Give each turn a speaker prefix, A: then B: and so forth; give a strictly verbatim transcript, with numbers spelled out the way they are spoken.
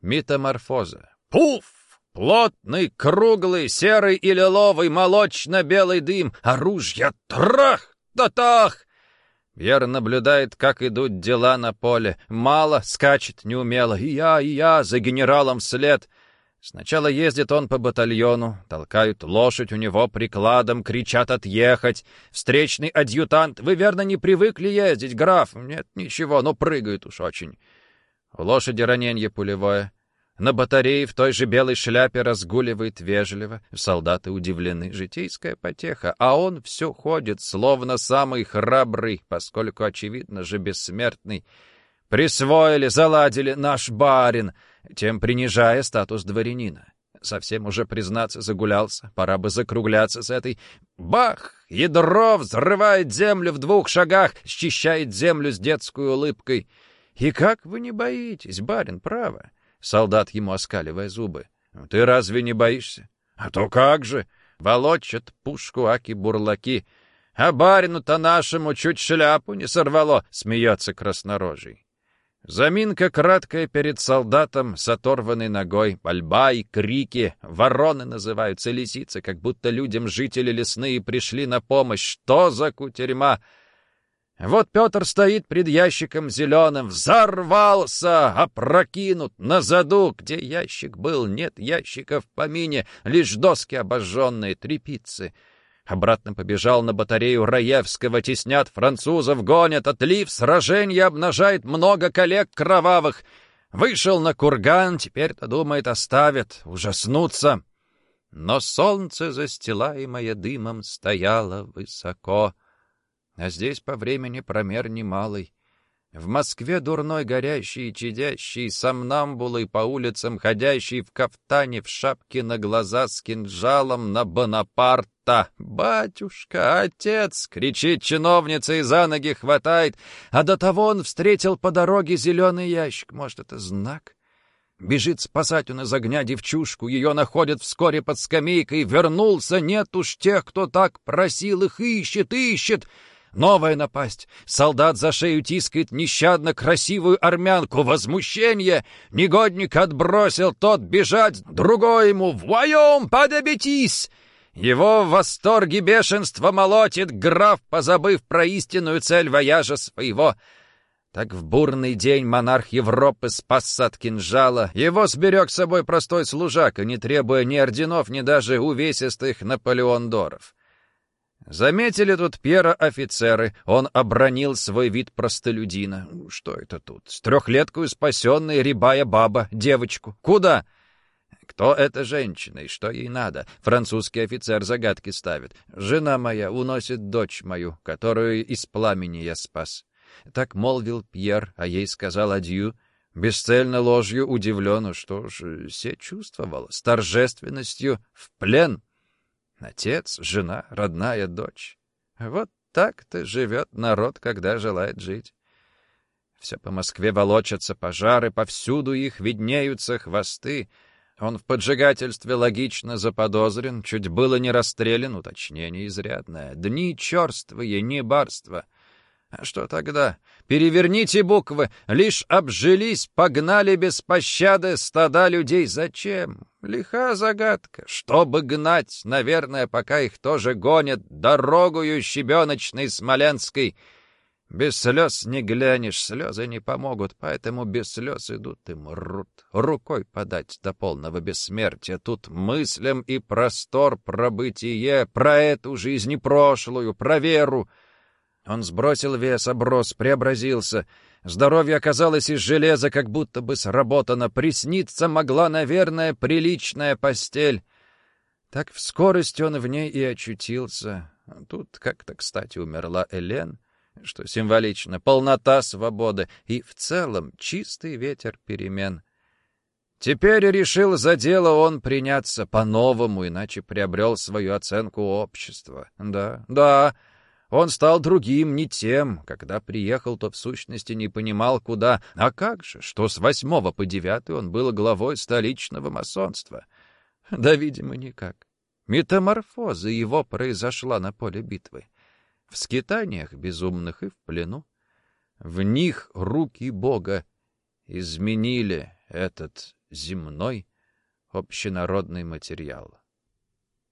A: Метаморфоза. Пуф! Плотный, круглый, серый и лиловый, молочно-белый дым. Оружие. Трах! Да-тах! Пьер наблюдает, как идут дела на поле. Мало, скачет неумело. И я, и я, за генералом вслед. Сначала ездит он по батальону, толкают лошадь у него прикладом, кричат отъехать. Встречный адъютант: «Вы, верно, не привыкли ездить, граф?» «Нет, ничего, но прыгает уж очень». У лошади раненье пулевое. На батарее в той же белой шляпе разгуливает вежливо. Солдаты удивлены. Житейская потеха. А он все ходит, словно самый храбрый, поскольку, очевидно же, бессмертный. Присвоили, заладили наш барин, тем принижая статус дворянина. Совсем уже, признаться, загулялся. Пора бы закругляться с этой. Бах! Ядро взрывает землю в двух шагах, счищает землю с детской улыбкой. «И как вы не боитесь, барин, право?» Солдат ему, оскаливая зубы. «Ты разве не боишься?» «А то как же!» Волочат пушку аки-бурлаки. «А барину-то нашему чуть шляпу не сорвало!» Смеется краснорожий. Заминка краткая перед солдатом с оторванной ногой. Пальба и крики. Вороны называются, лисицы, как будто людям жители лесные пришли на помощь. Что за кутерьма! Вот Петр стоит пред ящиком зеленым. Взорвался, опрокинут, на заду. Где ящик был, нет ящика в помине, лишь доски обожженные, тряпицы. Обратно побежал на батарею Раевского, теснят французов, гонят, отлив, сраженье обнажает много коллег кровавых. Вышел на курган, теперь-то, думает, оставят, ужаснутся. Но солнце, застилаемое дымом, стояло высоко. А здесь по времени промер немалый. В Москве дурной, горящий и чадящий, сомнамбулой по улицам ходящий, в кафтане, в шапке на глаза, с кинжалом на Бонапарта. «Батюшка, отец!» — кричит чиновница и за ноги хватает. А до того он встретил по дороге зеленый ящик. Может, это знак? Бежит спасать он из огня девчушку, ее находят вскоре под скамейкой. Вернулся, нет уж тех, кто так просил, их ищет, ищет. Новая напасть. Солдат за шею тискает нещадно красивую армянку. Возмущение. Негодник отбросил, тот бежать. Другой ему: «Вдвоем подобетись!» Его в восторге бешенства молотит граф, позабыв про истинную цель вояжа своего. Так в бурный день монарх Европы спасся от кинжала. Его сберег с собой простой служака, не требуя ни орденов, ни даже увесистых наполеондоров. Заметили тут Пьера офицеры. Он обронил свой вид простолюдина. Что это тут? С трехлеткою спасенная рябая баба, девочку. Куда? Кто эта женщина и что ей надо? Французский офицер загадки ставит. Жена моя уносит дочь мою, которую из пламени я спас. Так молвил Пьер, а ей сказал адью. Бесцельно ложью удивлен, что ж, все чувствовал, с торжественностью в плен. Отец, жена, родная дочь. Вот так-то живет народ, когда желает жить. Все по Москве волочатся пожары, повсюду их виднеются хвосты. Он в поджигательстве логично заподозрен, чуть было не расстрелян, уточнение изрядное. Дни черствые, не барство. А что тогда? Переверните буквы. Лишь обжились, погнали без пощады стада людей. Зачем? Лиха загадка. Чтобы гнать, наверное, пока их тоже гонят, дорогою щебеночной смоленской. Без слез не глянешь, слезы не помогут, поэтому без слез идут и мрут. Рукой подать до полного бессмертия. Тут мыслям и простор про бытие, про эту жизнь и прошлую, про веру. Он сбросил вес, оброс, преобразился. Здоровье оказалось из железа, как будто бы сработано. Присниться могла, наверное, приличная постель. Так в скорости он в ней и очутился. Тут как-то, кстати, умерла Элен, что символично, полнота свободы и в целом чистый ветер перемен. Теперь решил за дело он приняться по-новому, иначе приобрел свою оценку общества. Да, да... Он стал другим, не тем. Когда приехал, то в сущности не понимал, куда. А как же, что с восьмого по девятый он был главой столичного масонства? Да, видимо, никак. Метаморфоза его произошла на поле битвы. В скитаниях безумных и в плену. В них руки Бога изменили этот земной общенародный материал.